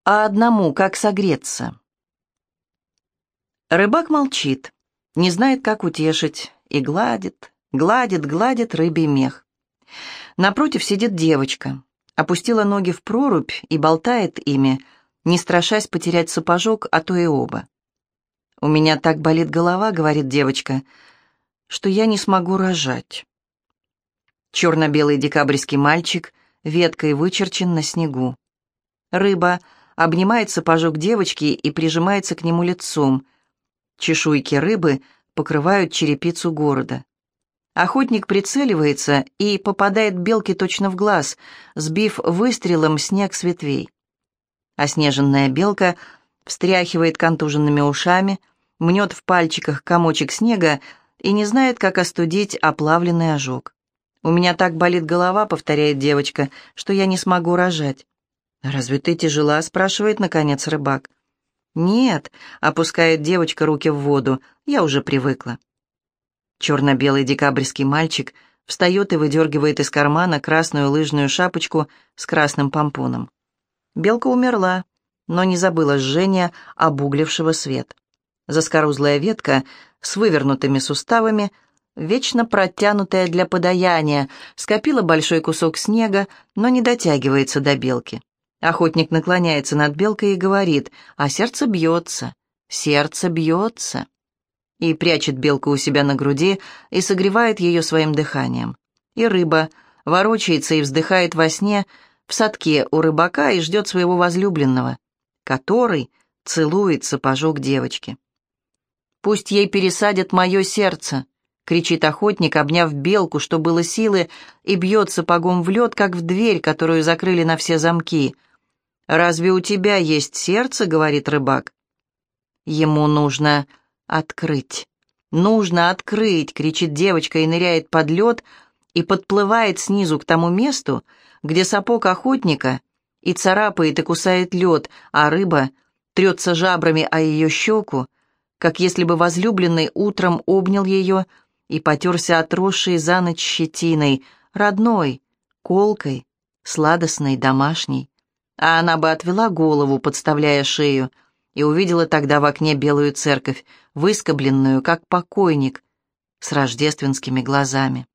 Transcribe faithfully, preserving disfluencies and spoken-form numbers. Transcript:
А одному как согреться? Рыбак молчит, не знает, как утешить, и гладит, гладит, гладит рыбий мех. Напротив сидит девочка, опустила ноги в прорубь и болтает ими, не страшась потерять сапожок, а то и оба. «У меня так болит голова», — говорит девочка, — «что я не смогу рожать». Черно-белый декабрьский мальчик веткой вычерчен на снегу. Рыба обнимает сапожок девочки и прижимается к нему лицом. Чешуйки рыбы покрывают черепицу города. Охотник прицеливается и попадает белке точно в глаз, сбив выстрелом снег с ветвей. Оснеженная белка встряхивает контуженными ушами, мнет в пальчиках комочек снега и не знает, как остудить оплавленный ожог. «У меня так болит голова», — повторяет девочка, — «что я не смогу рожать». «Разве ты тяжела?» — спрашивает, наконец, рыбак. «Нет», — опускает девочка руки в воду, — «я уже привыкла». Черно-белый декабрьский мальчик встает и выдергивает из кармана красную лыжную шапочку с красным помпоном. Белка умерла, но не забыла жжения обуглившего свет. Заскорузлая ветка с вывернутыми суставами, вечно протянутая для подаяния, скопила большой кусок снега, но не дотягивается до белки. Охотник наклоняется над белкой и говорит: «А сердце бьется, сердце бьется», и прячет белку у себя на груди и согревает ее своим дыханием. И рыба ворочается и вздыхает во сне в садке у рыбака и ждет своего возлюбленного, который целует сапожок девочки. «Пусть ей пересадят мое сердце», — кричит охотник, обняв белку, что было силы, и бьет сапогом в лед, как в дверь, которую закрыли на все замки. «Разве у тебя есть сердце?» — говорит рыбак. «Ему нужно открыть, нужно открыть!» — кричит девочка и ныряет под лед и подплывает снизу к тому месту, где сапог охотника и царапает и кусает лед, а рыба трется жабрами о ее щеку, как если бы возлюбленный утром обнял ее и потерся отросшей за ночь щетиной, родной, колкой, сладостной, домашней. А она бы отвела голову, подставляя шею, и увидела тогда в окне белую церковь, выскобленную, как покойник, с рождественскими глазами.